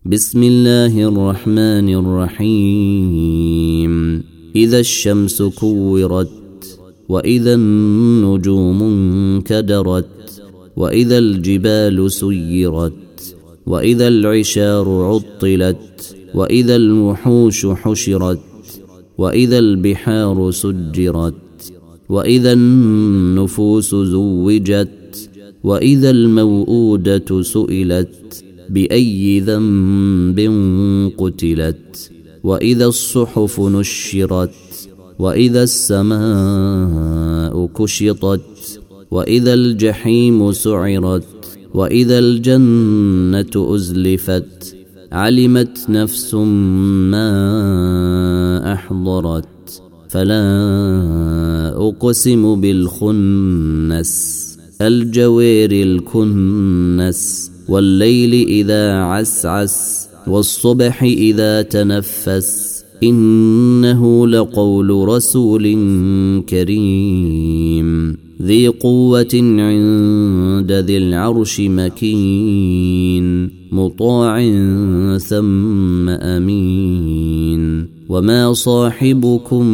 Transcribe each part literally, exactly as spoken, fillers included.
بسم الله الرحمن الرحيم إذا الشمس كورت وإذا النجوم انكدرت وإذا الجبال سيرت وإذا العشار عطلت وإذا الوحوش حشرت وإذا البحار سجرت وإذا النفوس زوجت وإذا الموءودة سئلت بأي ذنب قتلت وإذا الصحف نشرت وإذا السماء كشطت وإذا الجحيم سعرت وإذا الجنة أزلفت علمت نفس ما أحضرت فلا أقسم بالخنس الجوار الكنس والليل إذا عسعس والصبح إذا تنفس إنه لقول رسول كريم ذي قوة عند ذي العرش مكين مطاع ثم أمين وما صاحبكم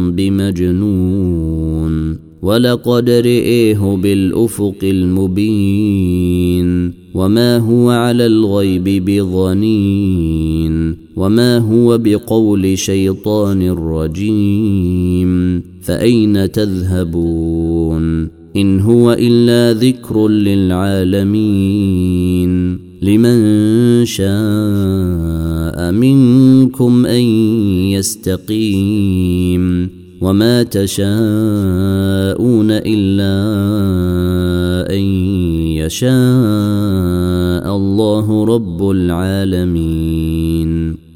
بمجنون ولقد رئيه بالأفق المبين وما هو على الغيب بضنين وما هو بقول شيطان رجيم فأين تذهبون إن هو إلا ذكر للعالمين لمن شاء منكم أن يستقيم وما تشاءون إلا أن يشاء الله رب العالمين.